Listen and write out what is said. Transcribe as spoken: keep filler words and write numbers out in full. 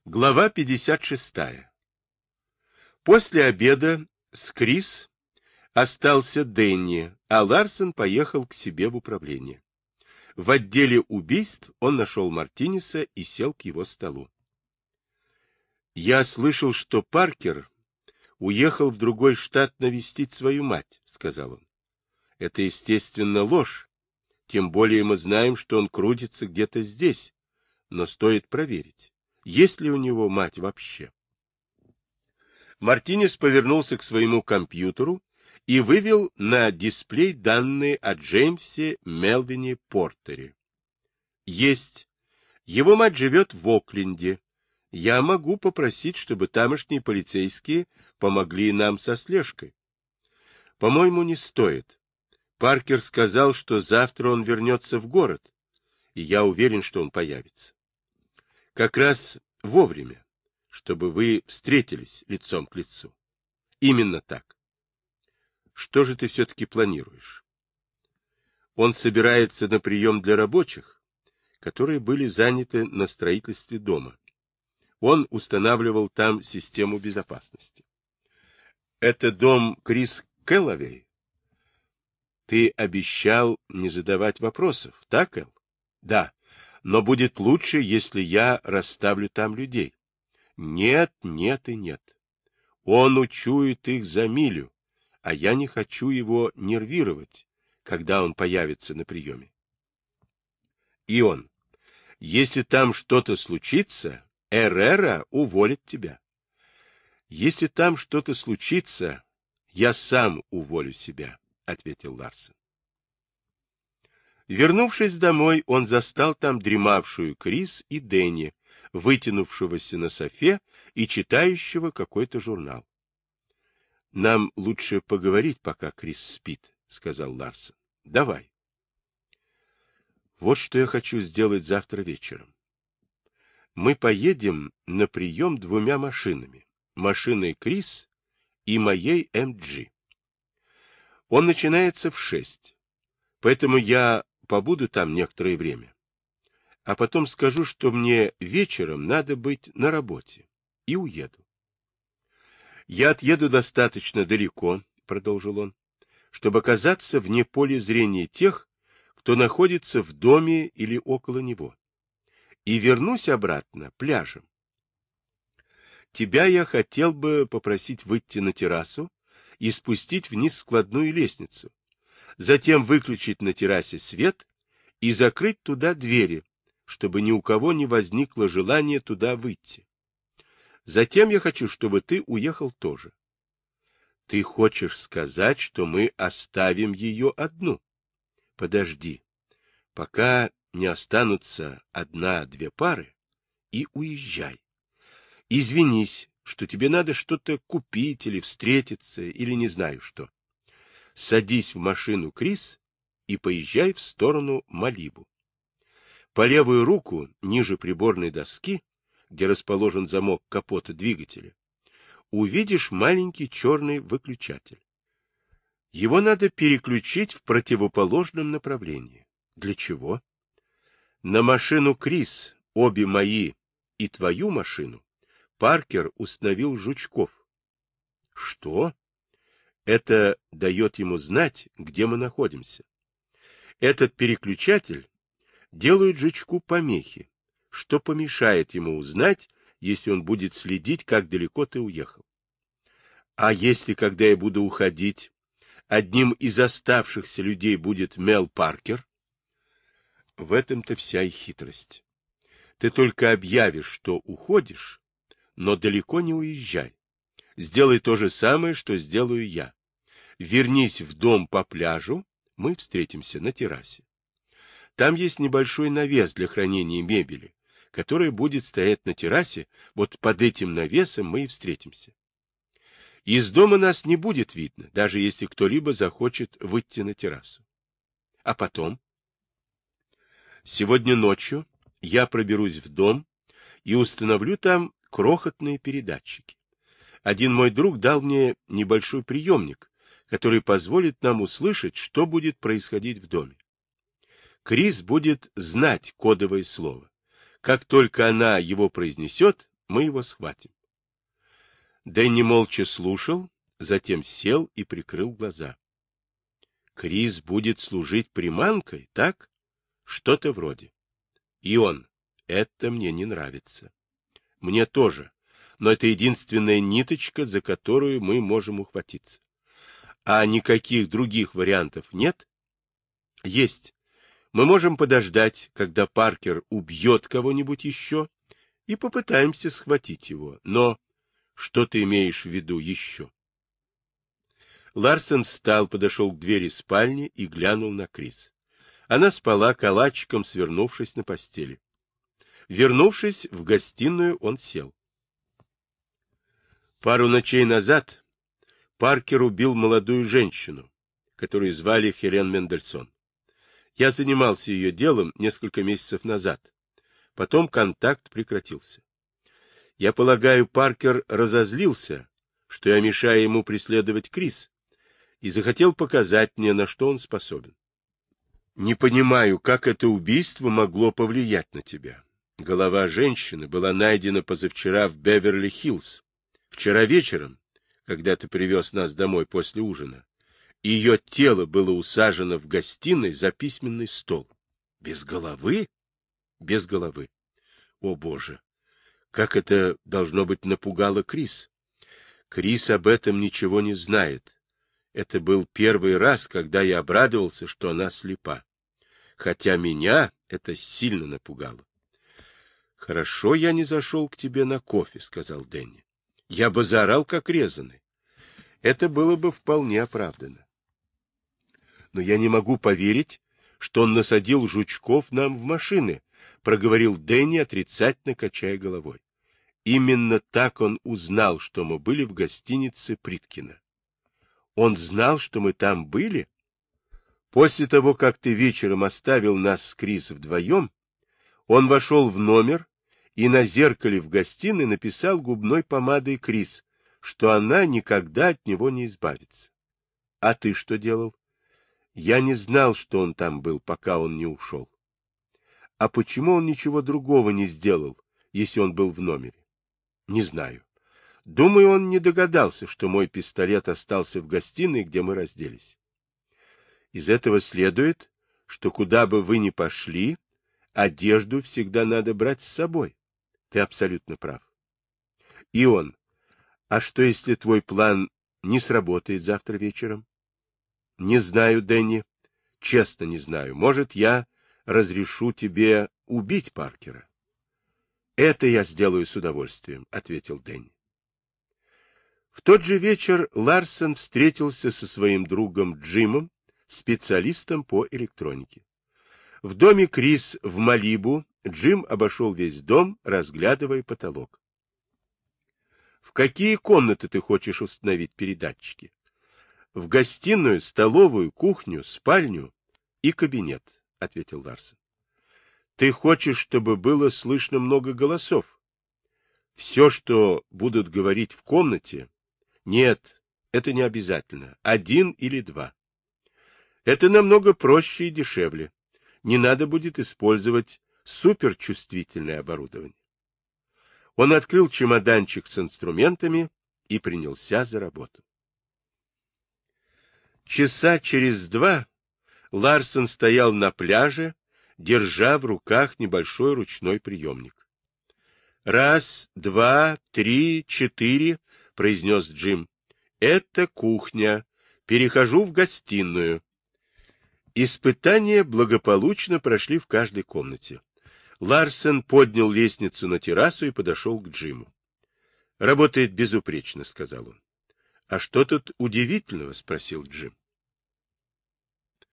Глава пятьдесят шестая. После обеда с Крис остался Дэнни, а Ларсон поехал к себе в управление. В отделе убийств он нашел Мартинеса и сел к его столу. «Я слышал, что Паркер уехал в другой штат навестить свою мать», — сказал он. «Это, естественно, ложь, тем более мы знаем, что он крутится где-то здесь, но стоит проверить, есть ли у него мать вообще». Мартинес повернулся к своему компьютеру и вывел на дисплей данные о Джеймсе Мелвине Портере. Есть. Его мать живет в Окленде. Я могу попросить, чтобы тамошние полицейские помогли нам со слежкой. По-моему, не стоит. Паркер сказал, что завтра он вернется в город, и я уверен, что он появится. Как раз вовремя, чтобы вы встретились лицом к лицу. Именно так. Что же ты все-таки планируешь? Он собирается на прием для рабочих, которые были заняты на строительстве дома. Он устанавливал там систему безопасности. Это дом Крис Кэллоуэй? Ты обещал не задавать вопросов, так, Эл? Да, но будет лучше, если я расставлю там людей. Нет, нет и нет. Он учует их за милю, а я не хочу его нервировать, когда он появится на приеме. И он, если там что-то случится, Эррера уволит тебя. Если там что-то случится, я сам уволю себя, — ответил Ларсон. Вернувшись домой, он застал там дремавшую Крис и Дэнни, вытянувшегося на софе и читающего какой-то журнал. — Нам лучше поговорить, пока Крис спит, — сказал Ларсон. — Давай. Вот что я хочу сделать завтра вечером. Мы поедем на прием двумя машинами. Машиной Крис и моей эм джи. Он начинается в шесть, поэтому я побуду там некоторое время. А потом скажу, что мне вечером надо быть на работе, и уеду. Я отъеду достаточно далеко, продолжил он, чтобы оказаться вне поля зрения тех, кто находится в доме или около него, и вернусь обратно пляжем. Тебя я хотел бы попросить выйти на террасу и спустить вниз складную лестницу, затем выключить на террасе свет и закрыть туда двери, чтобы ни у кого не возникло желания туда выйти. Затем я хочу, чтобы ты уехал тоже. Ты хочешь сказать, что мы оставим ее одну? Подожди, пока не останутся одна-две пары, и уезжай. Извинись, что тебе надо что-то купить или встретиться, или не знаю что. Садись в машину Крис и поезжай в сторону Малибу. По левую руку, ниже приборной доски, где расположен замок капота двигателя, увидишь маленький черный выключатель. Его надо переключить в противоположном направлении. Для чего? На машину Крис, обе мои и твою машину, Паркер установил жучков. Что? Это дает ему знать, где мы находимся. Этот переключатель делает жучку помехи, что помешает ему узнать, если он будет следить, как далеко ты уехал. А если, когда я буду уходить, одним из оставшихся людей будет Мел Паркер? В этом-то вся и хитрость. Ты только объявишь, что уходишь, но далеко не уезжай. Сделай то же самое, что сделаю я. Вернись в дом по пляжу, мы встретимся на террасе. Там есть небольшой навес для хранения мебели, который будет стоять на террасе, вот под этим навесом мы и встретимся. Из дома нас не будет видно, даже если кто-либо захочет выйти на террасу. А потом? Сегодня ночью я проберусь в дом и установлю там крохотные передатчики. Один мой друг дал мне небольшой приемник, который позволит нам услышать, что будет происходить в доме. Крис будет знать кодовое слово. Как только она его произнесет, мы его схватим. Дэнни молча слушал, затем сел и прикрыл глаза. Крис будет служить приманкой, так? Что-то вроде. И он. Это мне не нравится. Мне тоже. Но это единственная ниточка, за которую мы можем ухватиться. А никаких других вариантов нет? Есть. Мы можем подождать, когда Паркер убьет кого-нибудь еще, и попытаемся схватить его. Но что ты имеешь в виду еще? Ларсен встал, подошел к двери спальни и глянул на Крис. Она спала калачиком, свернувшись на постели. Вернувшись в гостиную, он сел. Пару ночей назад Паркер убил молодую женщину, которую звали Хелен Мендельсон. Я занимался ее делом несколько месяцев назад. Потом контакт прекратился. Я полагаю, Паркер разозлился, что я мешаю ему преследовать Крис, и захотел показать мне, на что он способен. Не понимаю, как это убийство могло повлиять на тебя. Голова женщины была найдена позавчера в Беверли-Хиллз. Вчера вечером, когда ты привез нас домой после ужина, ее тело было усажено в гостиной за письменный стол. Без головы? Без головы. О, Боже! Как это, должно быть, напугало Крис? Крис об этом ничего не знает. Это был первый раз, когда я обрадовался, что она слепа. Хотя меня это сильно напугало. — Хорошо, я не зашел к тебе на кофе, — сказал Дэнни. — Я бы заорал, как резаный. Это было бы вполне оправдано. Но я не могу поверить, что он насадил жучков нам в машины, — проговорил Дэнни, отрицательно качая головой. Именно так он узнал, что мы были в гостинице Приткина. Он знал, что мы там были? После того, как ты вечером оставил нас с Крис вдвоем, он вошел в номер и на зеркале в гостиной написал губной помадой Крис, что она никогда от него не избавится. А ты что делал? Я не знал, что он там был, пока он не ушел. А почему он ничего другого не сделал, если он был в номере? Не знаю. Думаю, он не догадался, что мой пистолет остался в гостиной, где мы разделись. Из этого следует, что куда бы вы ни пошли, одежду всегда надо брать с собой. Ты абсолютно прав. И он. А что, если твой план не сработает завтра вечером? Не знаю, Дэнни. Честно не знаю. Может, я разрешу тебе убить Паркера? Это я сделаю с удовольствием, ответил Дэнни. В тот же вечер Ларсен встретился со своим другом Джимом, специалистом по электронике. В доме Крис в Малибу Джим обошел весь дом, разглядывая потолок. — В какие комнаты ты хочешь установить передатчики? — В гостиную, столовую, кухню, спальню и кабинет, — ответил Ларсен. — Ты хочешь, чтобы было слышно много голосов? — Все, что будут говорить в комнате... Нет, это не обязательно. Один или два. Это намного проще и дешевле. Не надо будет использовать суперчувствительное оборудование. Он открыл чемоданчик с инструментами и принялся за работу. Часа через два Ларсен стоял на пляже, держа в руках небольшой ручной приемник. «Раз, два, три, четыре», — произнес Джим. «Это кухня. Перехожу в гостиную». Испытания благополучно прошли в каждой комнате. Ларсен поднял лестницу на террасу и подошел к Джиму. «Работает безупречно», — сказал он. «А что тут удивительного?» — спросил Джим.